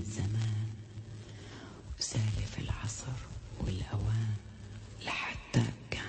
الزمان وسالف العصر والأوان لحتى كان.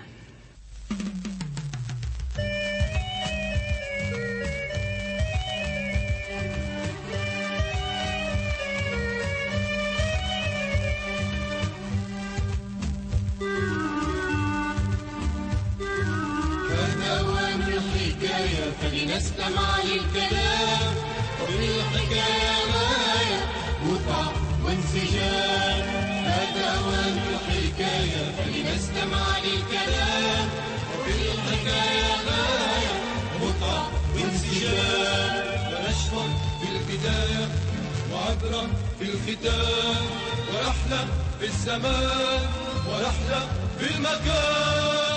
فلنستمع للكلام وفي الحكاية غاية متعة وانسجام. هذا أوان الحكاية فلنستمع للكلام وفي الحكاية غاية متعة وانسجام. فنشرة في البداية وعبرة في الختام ورحلة في الزمان ورحلة في المكان.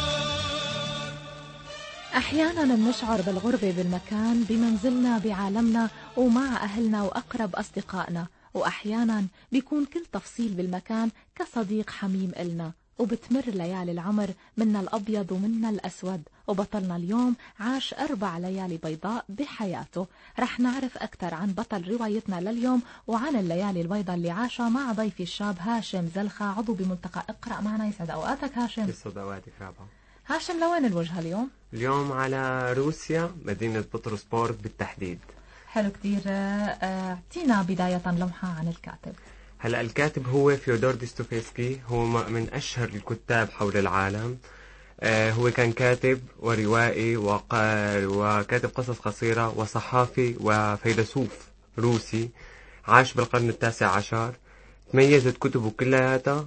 أحيانا بنشعر بالغربة بالمكان بمنزلنا بعالمنا ومع أهلنا وأقرب أصدقائنا، وأحيانا بيكون كل تفصيل بالمكان كصديق حميم إلنا، وبتمر ليالي العمر منا الأبيض ومنا الأسود. وبطلنا اليوم عاش 4 ليالي بيضاء بحياته. رح نعرف أكثر عن بطل روايتنا لليوم وعن الليالي البيضاء اللي عاشها مع ضيفي الشاب هاشم زلخة، عضو بملتقى اقرأ معنا. يسعد أوقاتك هاشم. يسعد أوقاتك رابعة. هاشم، لوين الوجهة اليوم؟ اليوم على روسيا، مدينة بطرسبورغ بالتحديد. حلو كتير. اعطينا بداية لمحة عن الكاتب. هلا الكاتب هو فيودور ديستويفسكي، هو من أشهر الكتاب حول العالم. هو كان كاتب وروائي وكاتب قصص قصيرة وصحافي وفيلسوف روسي، عاش بالقرن 19. تميزت كتبه كلها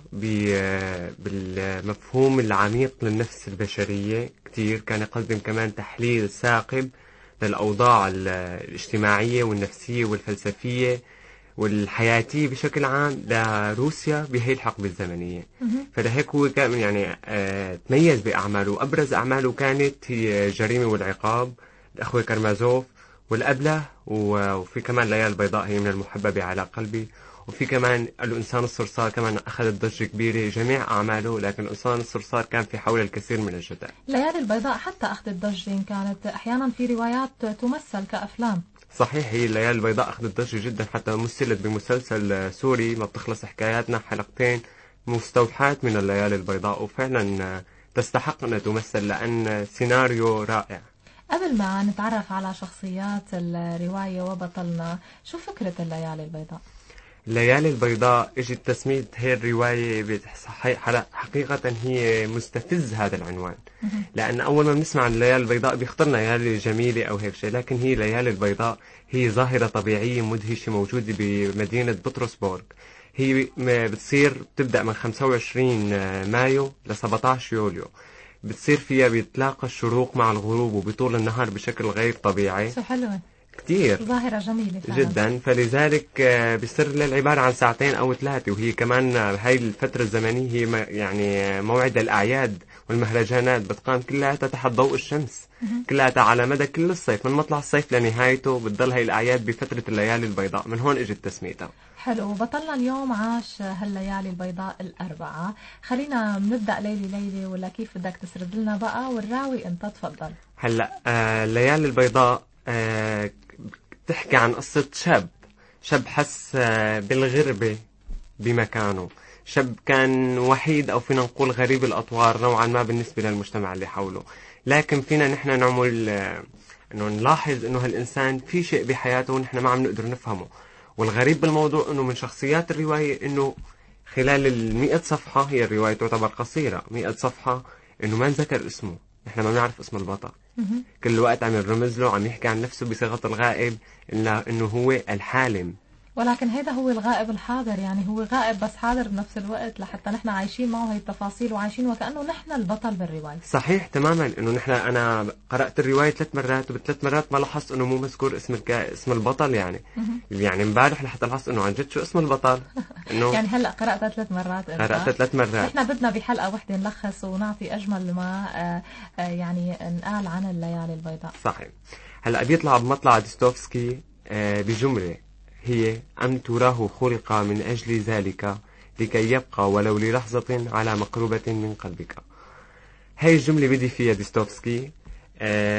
بالمفهوم العميق للنفس البشرية كتير. كان يقدم كمان تحليل ثاقب للأوضاع الاجتماعية والنفسية والفلسفية والحياتية بشكل عام لروسيا بهي الحقبة الزمنية. فلهيك هو كان يعني تميز بأعماله. أبرز أعماله كانت هي جريمة والعقاب، الأخوة كارمازوف، والأبله، وفي كمان ليالي البيضاء هي من المحببة على قلبي، وفي كمان الإنسان الصرصار كمان أخذت ضجة كبيرة. جميع أعماله، لكن الإنسان الصرصار كان في حول الكثير من الجدل. ليالي البيضاء حتى أخذت ضجة، كانت أحيانا في روايات تمثل كأفلام. صحيح، هي الليالي البيضاء أخذت ضجة جدا، حتى مثلت بمسلسل سوري ما بتخلص حكاياتنا، حلقتين مستوحاة من الليالي البيضاء، وفعلا تستحق أن تمثل لأن سيناريو رائع. قبل ما نتعرف على شخصيات الرواية وبطلنا، شو فكرة الليالي البيضاء؟ الليالي البيضاء اجت تسمية هي الرواية حقيقة هي مستفز هذا العنوان، لأن أول ما بنسمع عن الليالي البيضاء بيخطرنا ليالي جميلة أو هيك شيء، لكن هي الليالي البيضاء هي ظاهرة طبيعية مدهشة موجودة بمدينة بطرسبورغ. هي بتبدأ من 25 مايو ل 17 يوليو. بتصير فيها بيتلاقى الشروق مع الغروب وبطول النهار بشكل غير طبيعي. شو حلوة كتير، ظاهرة جميلة فعلا. جدا. فلذلك بيصير العبارة عن 2 أو 3، وهي كمان هاي الفترة الزمنية هي يعني موعد الأعياد والمهرجانات بتقام كلها تحت ضوء الشمس، كلها على مدى كل الصيف، من مطلع الصيف لنهايته بتضل هاي الأعياد بفترة الليالي البيضاء. من هون اجت تسميتها. حلو. بطلنا اليوم عاش هالليالي البيضاء 4. خلينا نبدأ ليلة ولا كيف بدك تسرد لنا بقى، والراوي انت تفضل. هلا الليالي البيضاء تحكي عن قصة شاب حس بالغربة بمكانه. شاب كان وحيد، أو فينا نقول غريب الأطوار نوعا ما بالنسبة للمجتمع اللي حوله، لكن فينا نحن نعمل أنه نلاحظ أنه هالإنسان في شيء بحياته ونحن ما عم نقدر نفهمه. والغريب بالموضوع أنه من شخصيات الرواية أنه خلال 100 صفحة، هي الرواية تعتبر قصيرة 100 صفحة، أنه ما نذكر اسمه. نحن ما نعرف اسم البطل. كل وقت عم يرمز له، عم يحكي عن نفسه بصيغة الغائب، إلا إنه هو الحالم. ولكن هذا هو الغائب الحاضر، يعني هو غائب بس حاضر بنفس الوقت، لحتى نحن عايشين معه هي التفاصيل وعايشين وكأنه نحن البطل بالرواية. صحيح تماما. إنه نحن أنا قرأت الرواية 3 مرات، وب3 مرات ما لاحظت إنه مو مذكور اسم البطل. يعني امبارح لحتى لاحظت إنه عن جد شو اسم البطل. إنه يعني هلا قرأتها 3 مرات. قرأتها 3 مرات. نحن بدنا بحلقة واحدة نلخص ونعطي أجمل ما يعني نقال عن الليالي البيضاء. صحيح. هلا بيطلع بمطلع ديستويفسكي بجملة هي: أم تراه خلق من أجل ذلك لكي يبقى ولو للحظة على مقربة من قلبك. هاي الجملة بدي فيها ديستويفسكي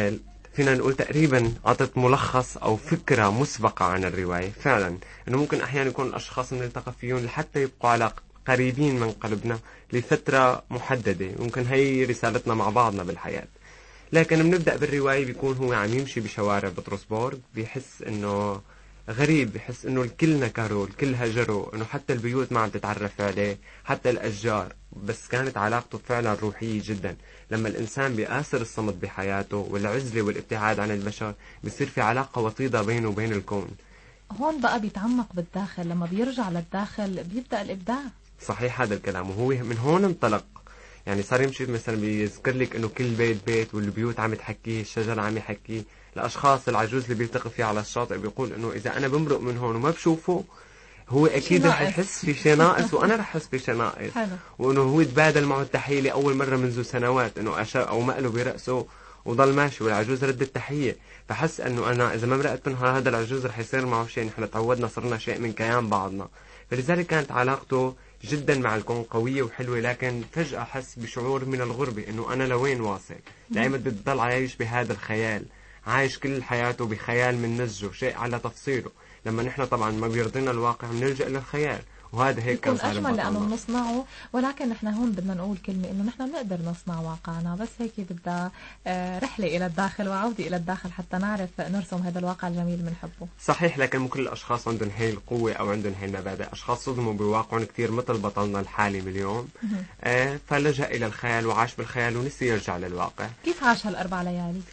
فينا نقول تقريبا عطت ملخص أو فكرة مسبقة عن الرواية. فعلا أنه ممكن أحيانا يكون الأشخاص نلتقى فيهم لحتى يبقوا على قريبين من قلبنا لفترة محددة، ممكن هي رسالتنا مع بعضنا بالحياة. لكن بنبدأ بالرواية بيكون هو عم يمشي بشوارع بطرسبورغ، بيحس انه غريب، بيحس انه الكل نكره، الكل هجره، انه حتى البيوت ما عم تتعرف عليه، حتى الاشجار. بس كانت علاقته فعلا روحية جدا. لما الانسان بيآثر الصمت بحياته والعزلة والابتعاد عن البشر، بيصير في علاقة وطيدة بينه وبين الكون. هون بقى بيتعمق بالداخل، لما بيرجع للداخل بيبدأ الإبداع. صحيح هذا الكلام، وهو من هون انطلق. يعني صار يمشي مثلا بيذكر لك انه كل بيت بيت، والبيوت عم تحكيه، الشجر عم يحكيه، الاشخاص العجوز اللي بيلتقي فيه على الشاطئ بيقول انه اذا انا بمرق من هون وما بشوفه، هو اكيد رح يحس في شيء ناقص وانا رح احس في شيء ناقص. وانه هو تبادل معه التحيه لاول مره منذ سنوات، انه اشار او مقله براسه وضل ماشي، والعجوز رد التحيه. فحس انه انا اذا ما مرقت من هذا العجوز رح يصير معه شيء، نحن تعودنا صرنا شيء من كيان بعضنا. فلذلك كانت علاقته جدا مع الكون قوية وحلوة. لكن فجأة حس بشعور من الغربة، انه انا لوين واصل؟ دائما بتضل عايش بهذا الخيال، عايش كل حياته بخيال من نسجه، شيء على تفصيله. لما نحن طبعا ما بيرضينا الواقع بنلجأ للخيال، وهذا هيك كان يكون أجمل لأنه بنصنعه. ولكن نحن هون بدنا نقول كلمة إنه نحن بنقدر نصنع واقعنا، بس هيك بدها رحلة إلى الداخل وعودة إلى الداخل حتى نعرف نرسم هذا الواقع الجميل بنحبه. صحيح، لكن مو كل الأشخاص عندهم هي القوة أو عندهم هي المبادئ. أشخاص صدموا بواقعهم كثير مثل بطلنا الحالي اليوم، فلجأ إلى الخيال وعاش بالخيال ونسي يرجع للواقع. كيف عاش هالأربع ليالي؟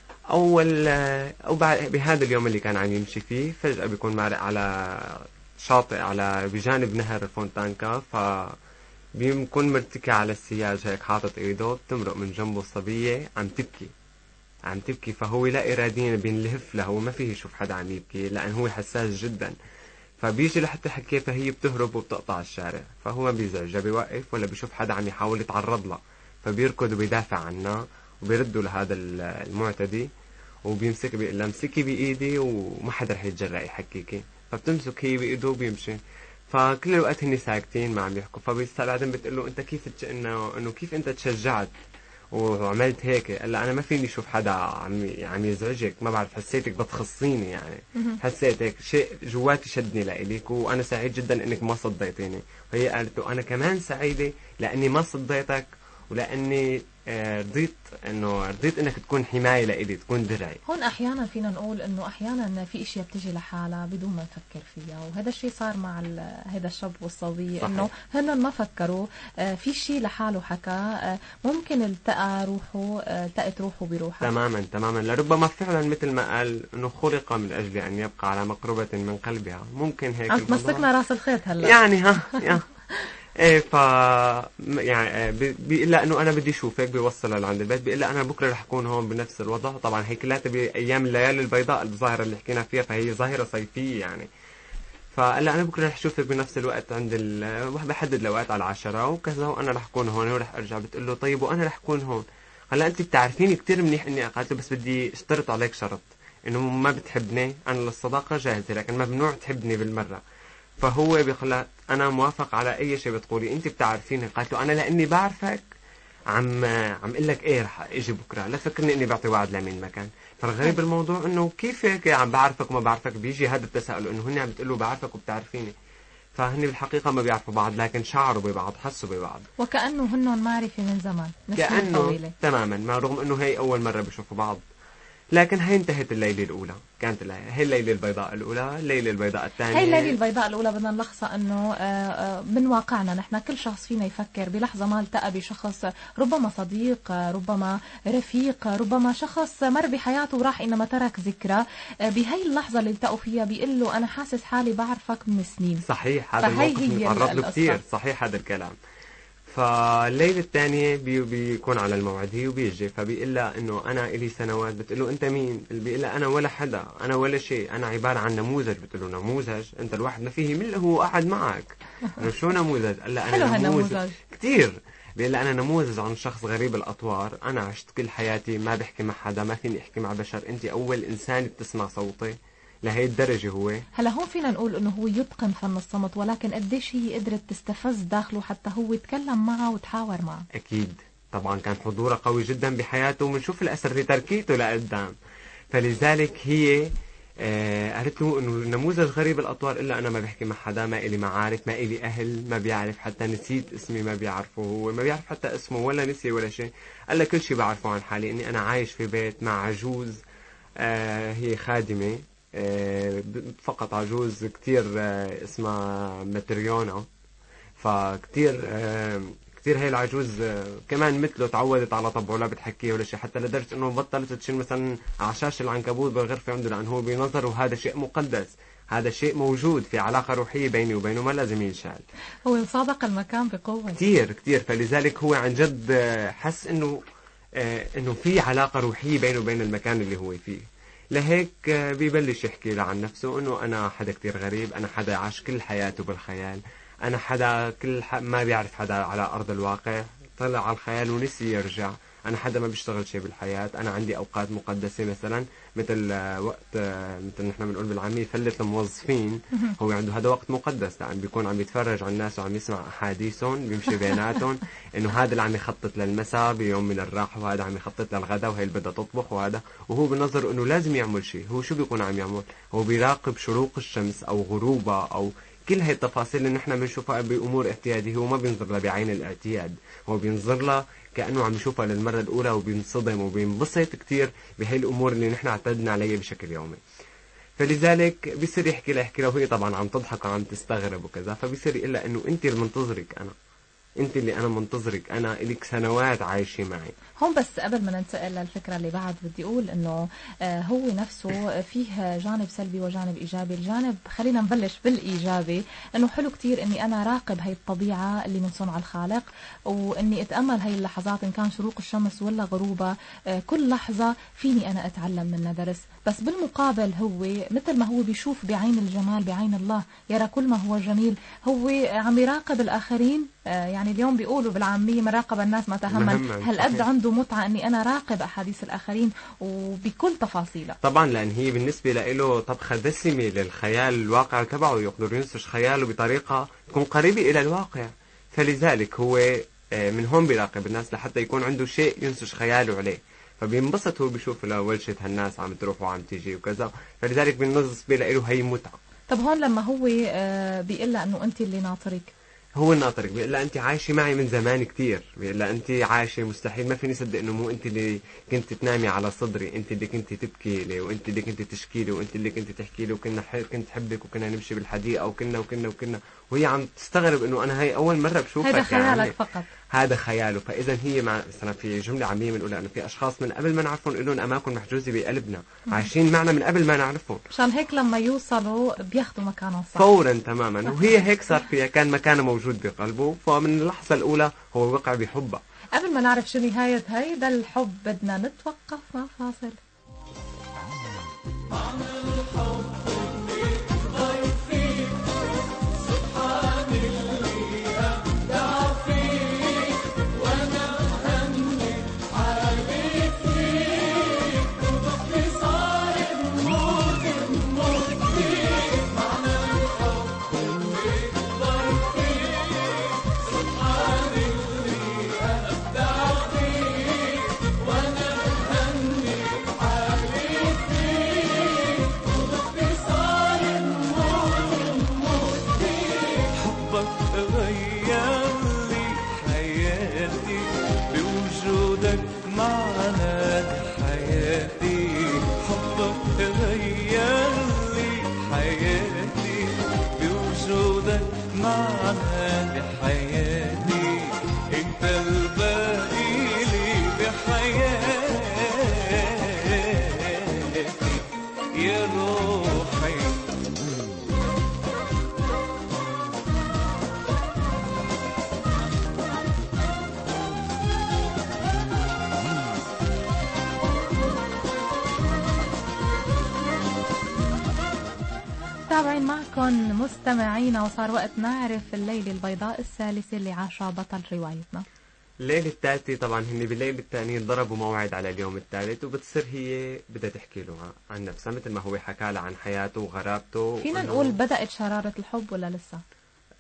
أو بعد بهذا اليوم اللي كان عم يمشي فيه، فجأة بيكون مارق على شاطئ على بجانب نهر فونتانكا، بيكون مرتكي على السياج هيك حاطط ايده، بتمرق من جنبه صبية عم تبكي. فهو لا إراديا بينلهف له، هو ما فيه يشوف حدا عم يبكي لأن هو حساس جدا. فبيجي لحتى يحكي، فهي بتهرب وبتقطع الشارع، فهو ما بيزعج، بيوقف ولا بيشوف حدا عم يحاول يتعرض له، فبيركض وبيدافع عنها وبيردوا لهذا المعتدي، وبيمسك بيقول لها امسكي بإيدي وما حدا رح يتجرأ يحكيكي. فبتمسك هي بإيده وبيمشي. فكل الوقت هني ساكتين ما عم يحكوا. فبعدين بتقول له انت كيف انه كيف انت تشجعت وعملت هيك؟ قال انا ما فيني اشوف حدا عم يزعجك، ما بعرف، حسيتك بتخصيني، يعني حسيت هيك شيء جواتي شدني لإليك، وانا سعيد جدا انك ما صديتيني. وهي قالت له انا كمان سعيده لاني ما صديتك، ولاني رضيت انك تكون حمايه لإلي، تكون درعي. هون احيانا فينا نقول انه احيانا في اشياء بتجي لحالها بدون ما نفكر فيها، وهذا الشيء صار مع هذا الشاب والصبيه، انه هن ما فكروا في شيء لحاله حكى، ممكن التقت روحه بروحه. تماما. لربما فعلا مثل ما قال انه خلق من اجل ان يبقى على مقربه من قلبها. ممكن هيك عم تمسكنا راس الخيط هلا يعني ايه. يعني بيقول لها انه انا بدي اشوفك، بيوصلها لعند البيت، بيقول لها انا بكره رح اكون هون بنفس الوضع. طبعا هي كلها بايام الليالي البيضاء، الظاهره اللي حكينا فيها، فهي ظاهره صيفيه يعني. فقال لها انا بكره رح اشوفك بنفس الوقت عند بحدد الاوقات على 10 وكذا، وانا رح اكون هون ورح ارجع. بتقول له طيب وانا رح اكون هون؟ هلا انت بتعرفيني كثير منيح اني قالت له بس بدي اشترط عليك شرط، انه ما بتحبني، انا للصداقه جاهزه لكن ممنوع تحبني بالمره. فهو بيقول انا موافق على اي شيء بتقولي، انت بتعرفيني. قالت له انا لاني بعرفك عم اقول لك ايه رح اجي بكره، لا فكرني اني بعطي وعد لمين مكان. فالغريب بالموضوع انه كيف هيك عم بعرفك وما بعرفك، بيجي هذا التساؤل انه هن عم بتقول له بعرفك وبتعرفيني. فهن بالحقيقه ما بيعرفوا بعض، لكن شعروا ببعض، حسوا ببعض، وكانه هن معرفه من زمان، كانه طويله تماما، ما رغم انه هي اول مره بيشوفوا بعض. لكن هي انتهت الليلة الأولى، كانت هي الليلة البيضاء الأولى. الليلة البيضاء الثانية، هي الليلة البيضاء الأولى بدنا نلخصها إنه من واقعنا نحن، كل شخص فينا يفكر بلحظة ما التقى بشخص، ربما صديق، ربما رفيق، ربما شخص مر بحياته وراح إنما ترك ذكرى، بهي اللحظة اللي التقوا فيها بيقول له أنا حاسس حالي بعرفك من سنين. صحيح، هذا الموقف نتعرض له كثير. صحيح هذا الكلام. فالليلة الثانية بيكون على الموعد هي وبيجي، فبيقول لها انه انا الي سنوات. بتقول له انت مين؟ بيقول لها انا ولا حدا، انا ولا شيء، انا عبارة عن نموذج. بتقول له نموذج؟ انت الواحد ما فيه من هو قاعد معك. انه شو نموذج؟ قال لها انا نموذج كثير. بيقول لها انا نموذج عن شخص غريب الاطوار، انا عشت كل حياتي ما بحكي مع حدا، ما فيني احكي مع بشر، انت اول انسان بتسمع صوتي لهي الدرجة. هو هلا هون فينا نقول انه هو يتقن فن الصمت، ولكن قديش هي قدرت تستفز داخله حتى هو يتكلم معه وتحاور معه. اكيد طبعا كان حضوره قوي جدا بحياته، وبنشوف الاثر في تركيته لقدام. فلذلك هي قالت له انه نموذج غريب الاطوار، الا انا ما بحكي مع حدا، ما الي معارف، ما الي اهل، ما بيعرف حتى، نسيت اسمي ما بيعرفه، هو ما بيعرف حتى اسمه ولا نسي ولا شيء. قال لها كل شيء بعرفه عن حالي، اني انا عايش في بيت مع عجوز، هي خادمة، فقط عجوز كتير، اسمها متريونا. فكتير كتير هي العجوز كمان مثله تعودت على طبعه، لا بتحكيه ولا شيء، حتى لدرجة انه بطلت تشيل مثلا عشاش العنكبوت بالغرفة عنده، لانه هو بنظره هذا شيء مقدس، هذا شيء موجود في علاقة روحية بيني وبينه، ما لازم ينشال. هو صادق المكان بقوة كتير كتير. فلذلك هو عن جد حس انه في علاقة روحية بينه وبين المكان اللي هو فيه. لهيك بيبلش يحكي له عن نفسه انه انا حدا كتير غريب، انا حدا عاش كل حياته بالخيال، انا حدا ما بيعرف حدا على ارض الواقع، طلع على الخيال ونسي يرجع، انا حدا ما بيشتغل شيء بالحياة، انا عندي اوقات مقدسة مثلا مثل وقت مثل نحن بنقول بالعامية فلة الموظفين، هو عنده هذا وقت مقدس، لأن بيكون عم يتفرج على الناس وعم يسمع احاديثهم، بيمشي بيناتهم انه هذا اللي عم يخطط للمساء بيوم من الراحة، وهذا عم يخطط للغداء، وهي اللي بدها تطبخ، وهو بنظر انه لازم يعمل شيء. هو شو بيكون عم يعمل؟ هو بيراقب شروق الشمس او غروبها او كل هاي التفاصيل اللي نحن بنشوفها بأمور اعتيادية. هو ما بينظر لها بعين الاعتياد، هو بينظر لها كأنه عم يشوفها للمرة الأولى، وبينصدم وبينبسط كتير بهاي الأمور اللي نحن اعتدنا عليها بشكل يومي. فلذلك بيصير يحكي لها وهي طبعا عم تضحك وعم تستغرب وكذا، فبيصير يقول لها إنه أنت اللي منتظرك أنا، أنت اللي أنا منتظرك، أنا إلك سنوات عايشة معي. هون بس قبل ما ننتقل للفكرة اللي بعد بدي أقول إنه هو نفسه فيه جانب سلبي وجانب إيجابي. الجانب خلينا نبلش بالإيجابي، إنه حلو كتير إني أنا راقب هاي الطبيعة اللي من صنع الخالق، وإني أتأمل هاي اللحظات إن كان شروق الشمس ولا غروبها، كل لحظة فيني أنا أتعلم منها درس. بس بالمقابل هو مثل ما هو بيشوف بعين الجمال، بعين الله يرى كل ما هو جميل، هو عم يراقب الآخرين. يعني اليوم بيقولوا بالعامية مراقب الناس ما تهمل. هالقد عنده متعة اني انا راقب احاديث الاخرين وبكل تفاصيلها. طبعا لان هي بالنسبة له طبخة دسمة للخيال الواقع تبعه، يقدر ينسج خياله بطريقة تكون قريبة الى الواقع. فلذلك هو من هون بيراقب الناس لحتى يكون عنده شيء ينسج خياله عليه، فبينبسط هو بيشوف ولشة هالناس عم تروح وعم تيجي وكذا. فلذلك بالنسبة له هي متعة. طب هون لما هو بيقول لها انه انت اللي ناطرك، هو الناطرك، بيقول لها انت عايشه معي من زمان كتير، بيقول لها انت عايشه، مستحيل، ما فيني اصدق انه مو انت اللي كنت تنامي على صدري، انت اللي كنت تبكي لي، وانت اللي كنت تشكي لي، وانت اللي كنت تحكي لي، وكنا كنت حبك، وكنا نمشي بالحديقه، وكنا وهي عم تستغرب انه انا هي اول مره بشوفك. هذا خيالك يعني فقط، هذا خياله. فاذا هي مثلا في جمله عاميه بنقولها انه في اشخاص من قبل ما نعرفهم لهم اماكن محجوزه بقلبنا، عايشين معنا من قبل ما نعرفهم، مشان هيك لما يوصلوا بياخذوا مكانهم صح فورا تماما. وهي هيك صار فيها، كان مكانها موجود بقلبه، فمن اللحظه الاولى هو وقع بحبها. قبل ما نعرف شو نهايه هيدا الحب بدنا نتوقف مع فاصل. متابعين معكم مستمعينا، وصار وقت نعرف الليلة البيضاء الثالثة اللي عاشها بطل روايتنا. الليلة الثالثة طبعا هن بالليلة الثانية ضربوا موعد على اليوم الثالث، وبتصير هي بدها تحكي له عن نفسها مثل ما هو حكى لها عن حياته وغرابته. فينا نقول بدأت شرارة الحب ولا لسه؟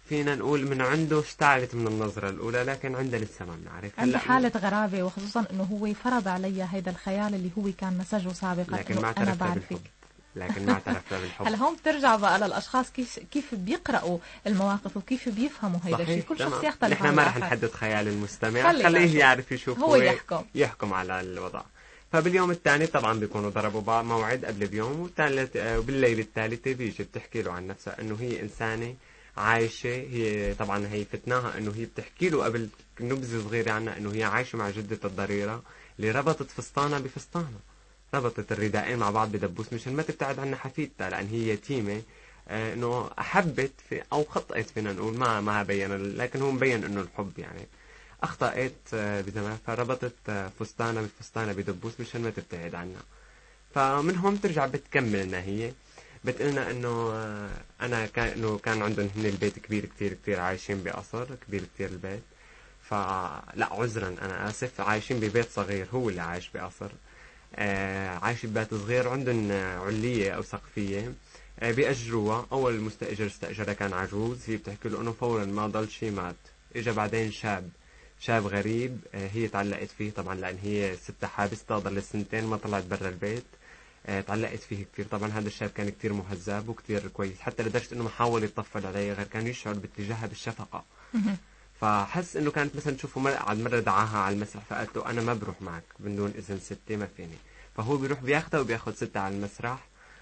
فينا نقول من عنده اشتعلت من النظرة الأولى، لكن عندها لسه ما بنعرف. عندي حالة غرابة، وخصوصا انه هو فرض علي هيدا الخيال اللي هو كان نسجه سابقا، لكن انه ما انا اعترفت بعرفك. بالحب. لكن ما اعترفت بالحب. هلا هون بترجع بقى للاشخاص كيف بيقرأوا المواقف وكيف بيفهموا هيدا الشيء. كل شخص يختلف نحن عن ما رح الآخر. نحدد خيال المستمع، خليه خليه يعرف يشوف هو يحكم على الوضع. فباليوم الثاني طبعا بيكونوا ضربوا بعض موعد قبل بيوم، وبالليل الثالثة بيجي بتحكي له عن نفسها انه هي انسانة عايشة. هي طبعا هي فتناها انه هي بتحكي له قبل نبذة صغيرة عنها انه هي عايشة مع جدة الضريرة اللي ربطت فستانها بفستانها، ربطت الردائين مع بعض بدبوس مشان ما تبتعد عنها حفيدتها، لان هي يتيمة. انه احبت في او خطأت، فينا نقول ما بين، لكن هو مبين انه الحب يعني اخطأت بزمان، فربطت فستانها بفستانها بدبوس مشان ما تبتعد عنها. فمن هون ترجع بتكملنا، هي بتقلنا انه انا كان عندهم هن البيت كبير كتير كتير، عايشين بقصر كبير كتير البيت. فلا عذرا انا اسف، عايشين ببيت صغير، هو اللي عايش بقصر. عايش ببيت صغير، عندهم علية او سقفية بيأجروها. اول مستأجر استأجرها كان عجوز، هي بتحكي له انه فورا ما ضل شي مات. اجا بعدين شاب غريب، هي تعلقت فيه طبعا لان هي ستة حابسة، ضل سنتين ما طلعت برا البيت. تعلقت فيه كثير. طبعا هذا الشاب كان كثير مهذب وكثير كويس، حتى لدرجة انه ما حاول يطفل عليها، غير كان يشعر باتجاهها بالشفقة. فحس انه كانت مثلا تشوفه مرة دعاها على المسرح، فقالت له انا ما بروح معك من دون اذن ستي، ما فيني. فهو بيروح بياخذها وبياخذ ستة على المسرح.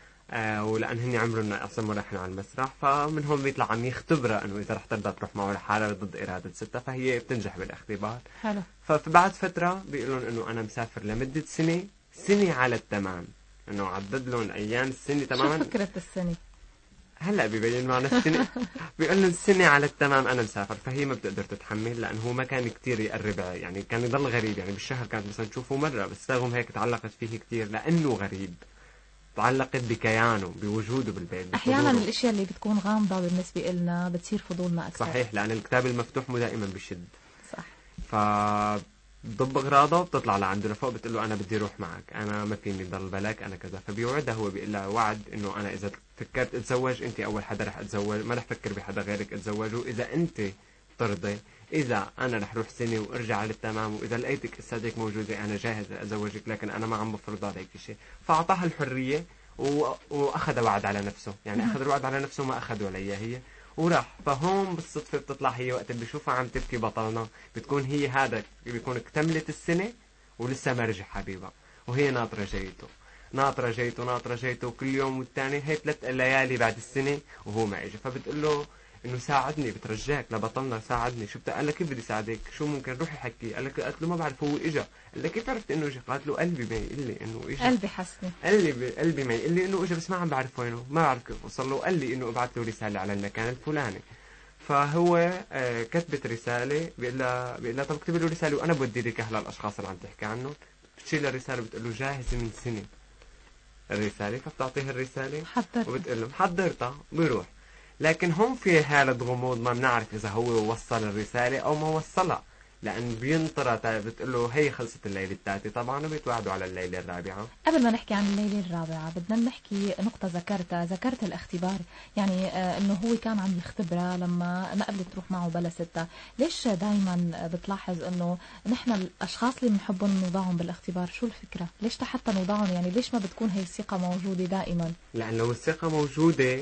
ولان هن عمرهم اصلا ما رايحين على المسرح، فمن هون بيطلع عم يختبرها انه اذا رح ترضى تروح معه لحالها ضد اراده ستة، فهي بتنجح بالاختبار. حلو. فبعد فتره بيقولون انه انا مسافر لمده سنه على التمام، انه عدد لهم ايام السنه تماما. شو فكره السنه؟ هلا بيبين معنا السنه. بيقول لهم السنه على التمام انا مسافر. فهي ما بتقدر تتحمل، لانه هو ما كان كتير يقرب، يعني كان يضل غريب. يعني بالشهر كانت مثلا تشوفه مره، بس رغم هيك تعلقت فيه كتير لانه غريب، تعلقت بكيانه بوجوده بالبيت. احيانا الاشياء اللي بتكون غامضه بالنسبه لنا بتصير فضولنا اكثر. صحيح، لان الكتاب المفتوح مو دائما بشد. صح. فضب اغراضه وبتطلع لعنده لفوق، بتقول له انا بدي اروح معك، انا ما فيني ضل بلاك، انا كذا. فبيوعدها هو، بيقول لها وعد انه انا اذا فكرت اتزوج انت اول حدا رح اتزوج، ما رح فكر بحدا غيرك اتزوجه اذا انت ترضي. اذا انا رح روح سنه وارجع للتمام، واذا لقيتك استاذك موجوده انا جاهز ازوجك، لكن انا ما عم بفرض عليك شيء. فاعطاها الحريه واخذ وعد على نفسه، يعني اخذ الوعد على نفسه ما اخذه عليها هي، وراح. فهون بالصدفه بتطلع هي وقت اللي بشوفها عم تبكي بطلنا، بتكون هي هذا بيكون اكتملت السنه ولسه ما رجع حبيبها، وهي ناطره جيته كل يوم والتاني. هي 3 ليالي بعد السنه وهو ما اجى. فبتقول له انه ساعدني، بترجاك لبطلنا ساعدني. شو قال لها كيف بدي ساعدك، شو ممكن روحي حكي. قالت له ما بعرف، هو اجى. قال لها كيف عرفت انه اجى؟ قالت له قلبي ما يقول لي انه اجى، قلبي حسني، قلبي ما يقول لي انه اجى، بس ما عم بعرف وينه، ما بعرف كيف وصل له. قال لي انه ابعث له رساله على المكان الفلاني. فهو كتبت رساله، بيقول لها طب اكتبي له رساله وانا بودي لك اهل الاشخاص اللي عم تحكي عنه. بتشيل الرساله بتقول له جاهزه من سنه الرساله. فبتعطيها الرساله وبتقول له حضرتها، بيروح. لكن هم في حالة غموض، ما بنعرف إذا هو وصل الرسالة أو ما وصلها، لأن بينطرها. بتقول له هي خلصت الليلة الثالثة طبعا، وبيتوعدوا على الليلة الرابعة. قبل ما نحكي عن الليلة الرابعة بدنا نحكي نقطة ذكرت الاختبار، يعني إنه هو كان عم يختبرها لما ما قبلت تروح معه بلا ستة. ليش دايما بتلاحظ إنه نحن الأشخاص اللي بنحبهم نوضعهم بالاختبار؟ شو الفكرة؟ ليش حتى نوضعهم؟ يعني ليش ما بتكون هي الثقة موجودة دائما؟ لأن لو الثقة موجودة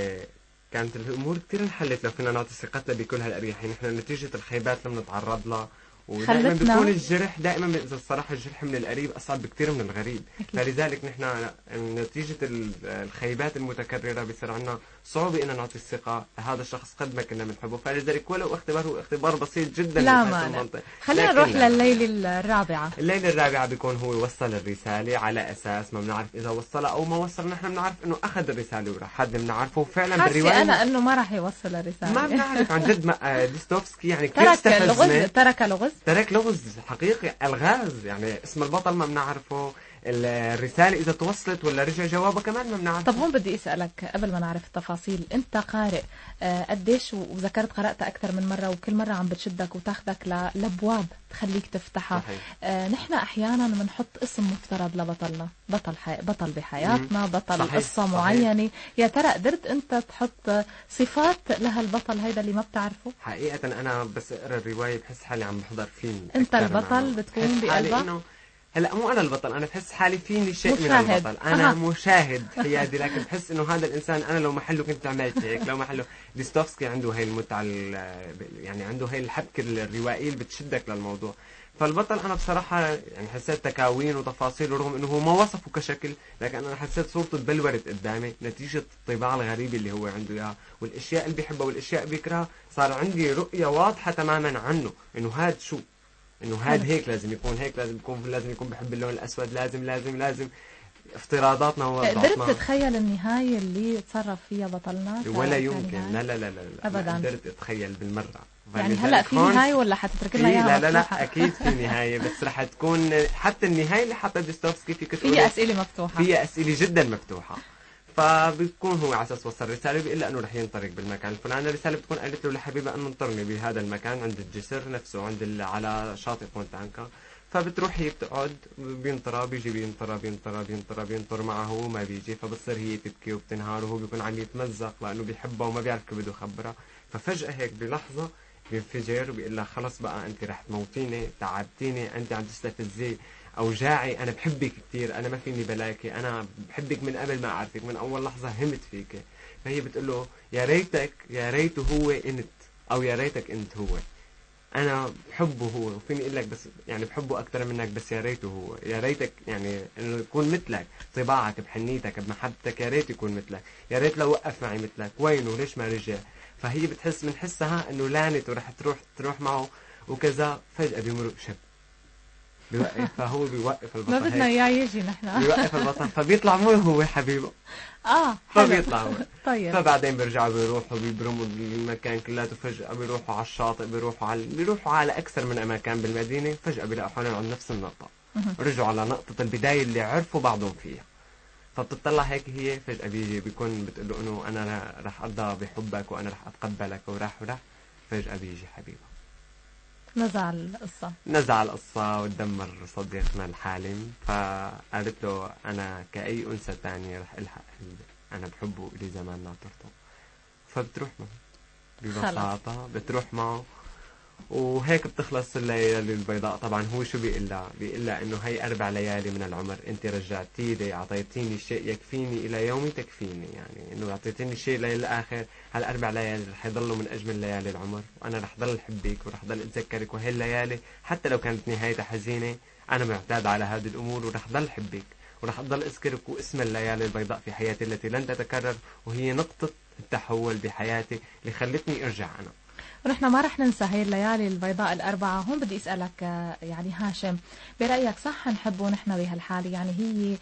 كانت الأمور كتير انحلت، لو فينا نعطي ثقتنا بكل هالأريحية. نحن نتيجة الخيبات لما نتعرض لها، ودائما بيكون الجرح، دائما إذا الصراحة الجرح من القريب أصعب بكتير من الغريب. أكيد. فلذلك نحن نتيجة الخيبات المتكررة بيصير عنا صعوبة إن نعطي الثقة لهذا الشخص قد ما كنا بنحبه. فلذلك ولو اختبار بسيط جدا. لا مانع. خلينا نروح لليلة الرابعة. الليلة الرابعة بيكون هو وصل الرسالة على أساس ما بنعرف إذا وصلها أو ما وصل. نحن بنعرف إنه أخذ الرسالة وراح. حد بنعرفه فعلا بالرواية. أنا إنه ما راح يوصل الرسالة. ما بنعرف عن جد. ديستوفسكي يعني كيف استفزنا. ترك لغز حقيقي، الغاز. يعني اسم البطل ما بنعرفه، الرسالة إذا توصلت ولا رجع جوابها كمان ما بنعرف. طب هون بدي أسألك قبل ما نعرف التفاصيل، أنت قارئ قديش، وذكرت قرأت أكثر من مرة وكل مرة عم بتشدك وتاخدك لأبواب تخليك تفتحها. نحن أحيانا بنحط اسم مفترض لبطلنا، بطل بحياتنا، بطل صحيح. قصة صحيح. معينة. يا ترى قدرت أنت تحط صفات لهالبطل هيدا اللي ما بتعرفه؟ حقيقة أنا بس أقرأ الرواية بحس حالي عم بحضر فيلم. أنت البطل بتكون بقلبك؟ هلا مو أنا البطل، أنا بحس حالي فيني شيء مشاهد. من البطل. أنا مشاهد حيادي، لكن بحس إنه هذا الإنسان أنا لو محله كنت عملت هيك. لو محله ديستوفسكي عنده هاي المتعة، يعني عنده هاي الحبكة الروائية اللي بتشدك للموضوع. فالبطل أنا بصراحة يعني حسيت تكاوين وتفاصيل، رغم إنه هو ما وصفه كشكل، لكن أنا حسيت صورته تبلورت قدامي نتيجة الطباع الغريبة اللي هو عنده إياها، والأشياء اللي بيحبها والأشياء اللي بيكرهها. صار عندي رؤية واضحة تماما عنه، إنه هاد شو، إنه هاد هيك لازم يكون، هيك لازم يكون بحب اللون الأسود، لازم افتراضاتنا ووضعاتنا. قدرت تتخيل النهاية اللي تصرف فيها بطلنا؟ ولا يمكن. لا أبدا. ما قدرت أتخيل بالمرة. يعني هلا في نهاية ولا حتترك لنا اياها لا مفتوحة؟ اكيد في نهاية، بس رح تكون حتى النهاية اللي حطها ديستوفسكي فيك تقول فيها اسئلة مفتوحة، فيها اسئلة جدا مفتوحة. فبيكون هو على اساس وصل رسالة بيقول له انه رح ينطلق بالمكان الفلاني. الرسالة بتكون قالت له لحبيبة انه انطرني بهذا المكان عند الجسر نفسه، على شاطئ فونتانكا. فبتروح هي بتقعد، بينطر بيجي، بينطر معه ما بيجي. فبتصير هي تبكي وبتنهار، وهو بيكون عم يتمزق لانه بيحبها وما بيعرف كيف بده يخبرها. ففجأة هيك بلحظة بينفجر وبيقول لها خلص بقى انت رح تموتيني، تعبتيني، انت عم تستفزي، اوجاعي، انا بحبك كثير، انا ما فيني بلاكي، انا بحبك من قبل ما اعرفك، من اول لحظة همت فيك. فهي بتقول له يا ريته هو انت، او يا ريتك انت هو. انا بحبه هو، وفيني اقول لك بس يعني بحبه اكثر منك، بس يا ريته هو، يا ريتك يعني انه يكون مثلك، طباعك بحنيتك بمحبتك، يا ريت يكون مثلك، يا ريت لو وقف معي مثلك، وينه ليش ما رجع. فهي بتحس من حسها انه لانت ورح تروح معه وكذا. فجأة بيمرق شب بيوقف، فهو بيوقف البطل. ما بدنا اياه يجي نحن. بيوقف البطل، فبيطلع مو هو حبيبه. حلو. فبيطلع هو. طيب. فبعدين بيرجعوا بيروحوا بيبرموا المكان كلياته. فجأة بيروحوا على الشاطئ، بيروحوا على أكثر من مكان بالمدينة. فجأة بيلاقوا حالهم عند نفس النقطة، رجعوا على نقطة البداية اللي عرفوا بعضهم فيها. فبتطلع هيك هي، فجأة بيكون بتقول له إنه أنا رح أرضى بحبك وأنا رح أتقبلك، وراح فجأة بيجي حبيبه. نزع القصة وتدمر صديقنا الحالم. فقالت له أنا كأي أنثى تانية رح ألحق أنا بحبه إلي زمان ناطرته. فبتروح معه ببساطة، بتروح معه، وهيك بتخلص الليالي البيضاء. طبعا هو شو بيقول لها انه هي 4 ليالي من العمر، انت رجعتي لي، اعطيتيني شيء يكفيني الى يومي تكفيني، يعني انه اعطيتيني شيء للاخر. هال4 ليالي رح يضلوا من اجمل ليالي العمر، وانا رح ضل احبك ورح ضل اتذكرك. وهي الليالي حتى لو كانت نهايتها حزينة انا معتاد على هذه الامور، ورح ضل احبك ورح ضل اذكرك. واسم الليالي البيضاء في حياتي التي لن تتكرر، وهي نقطة التحول بحياتي اللي خلتني ارجع انا. ونحن ما رح ننسى هي الليالي البيضاء ال4. هون بدي أسألك يعني هاشم، برأيك صح نحبه نحن بهالحالة؟ يعني هي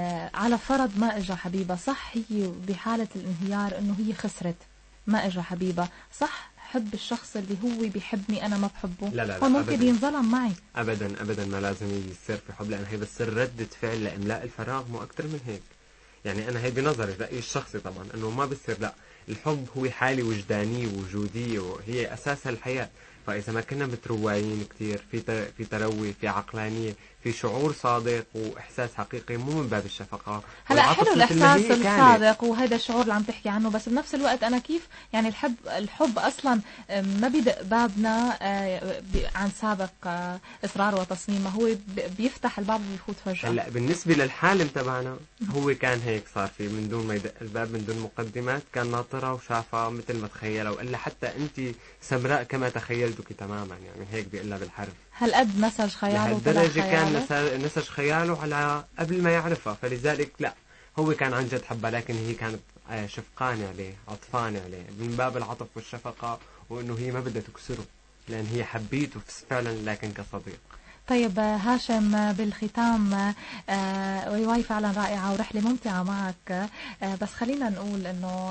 على فرض ما إجا حبيبة، صح هي بحالة الانهيار إنه هي خسرت ما إجا حبيبة، صح حب الشخص اللي هو بيحبني أنا ما بحبه؟ لا هو ممكن ينظلم معي. أبدا ما لازم يصير في حب، لأن هي بس ردة فعل لإملاء الفراغ، مو أكتر من هيك. يعني أنا هي بنظري رأيي الشخصي طبعا إنه ما بصير. لا، الحب هو حالة وجدانية ووجودية، وهي أساسها الحياة. فإذا ما كنا متروايين كتير في تروي، في عقلانية، في شعور صادق وإحساس حقيقي، مو من باب الشفقة. هلا حلو الإحساس الصادق وهذا الشعور اللي عم تحكي عنه، بس بنفس الوقت أنا كيف يعني الحب أصلا ما بدق بابنا عن سابق إصرار وتصميم، هو بيفتح الباب وبيفوت فجأة. هلا بالنسبة للحالم تبعنا هو كان هيك، صار في من دون ما يدق الباب، من دون مقدمات، كان ناطرة وشافها مثل ما تخيلها، وإلا حتى أنت سمراء كما تخيلتك تماما، يعني هيك بيقول لها بالحرف. هالقد نسج خياله، لهالدرجة كان نسج خياله على قبل ما يعرفها. فلذلك لا، هو كان عن جد حبها، لكن هي كانت شفقانة عليه، عطفانة عليه، من باب العطف والشفقة، وإنه هي ما بدها تكسره لأن هي حبيته فعلا، لكن كصديق. طيب هاشم، بالختام رواية فعلا رائعة ورحلة ممتعة معك، بس خلينا نقول انه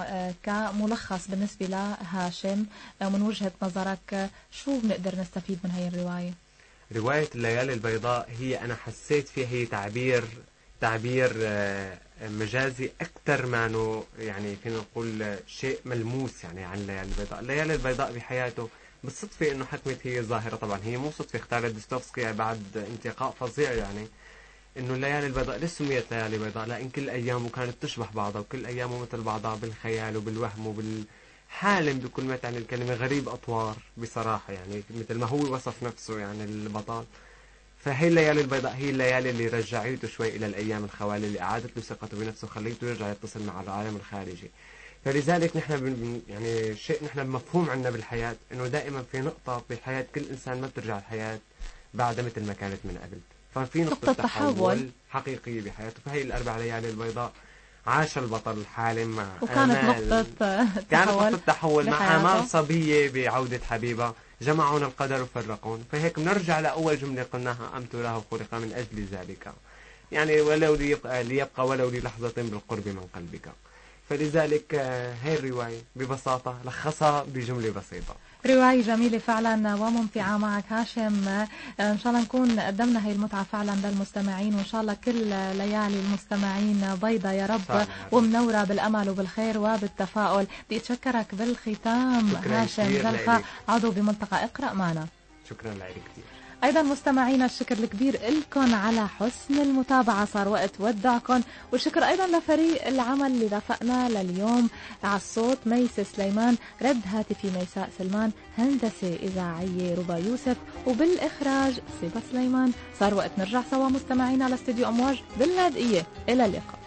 كملخص بالنسبة لهاشم من وجهة نظرك، شو بنقدر نستفيد من هاي الرواية؟ رواية الليالي البيضاء هي أنا حسيت فيها هي تعبير تعبير مجازي أكثر ما أنه يعني فينا نقول شيء ملموس يعني عن الليالي البيضاء. الليالي البيضاء بحياته بالصدفة أنه حكمت هي ظاهرة، طبعا هي مو صدفة اختارت دوستويفسكي بعد انتقاء فظيع يعني انه الليالي البيضاء ليش سميت ليالي بيضاء؟ لان كل ايامه كانت تشبه بعضها وكل ايامه مثل بعضها بالخيال وبالوهم وبالحالم بكل ما تعني الكلمه، غريب اطوار بصراحه يعني مثل ما هو وصف نفسه يعني البطل. فهي الليالي البيضاء هي الليالي اللي رجعته شوي الى الايام الخوالي، اللي اعادت له ثقته بنفسه وخليته يرجع يتصل مع العالم الخارجي. فلذلك نحن يعني شيء نحن بمفهوم عندنا بالحياه انه دائما في نقطه بحياه كل انسان ما بترجع الحياه بعد مثل ما كانت من قبل، ففي نقطة تحول حقيقية بحياته. فهي الأربع ليالي البيضاء عاش البطل الحالم مع وكانت نقطة تحول مع آمال صبية بعودة حبيبة، جمعون القدر وفرقون. فهيك بنرجع لأول جملة قلناها: أم تراه خلق من أجل ذلك، يعني ولو ليبقى ولو للحظة بالقرب من قلبك. فلذلك هي الرواية ببساطة لخصها بجملة بسيطة. رواية جميلة فعلا وممتعة معك هاشم. إن شاء الله نكون قدمنا هاي المتعة فعلا للمستمعين، وإن شاء الله كل ليالي المستمعين بيضة يا رب ومنورة بالأمل وبالخير وبالتفاؤل. بدي أتشكرك بالختام هاشم زلخة، عضو بملتقى اقرأ معنا. شكرا لك كثير. أيضا مستمعينا الشكر الكبير لكم على حسن المتابعة، صار وقت ودعكم. والشكر أيضا لفريق العمل اللي رافقنا لليوم، على الصوت ميس سليمان، رد هاتفي ميساء سلمان، هندسة إذاعية ربا يوسف، وبالإخراج صبا سليمان. صار وقت نرجع سوا مستمعينا لاستديو أمواج باللاذقية. إلى اللقاء.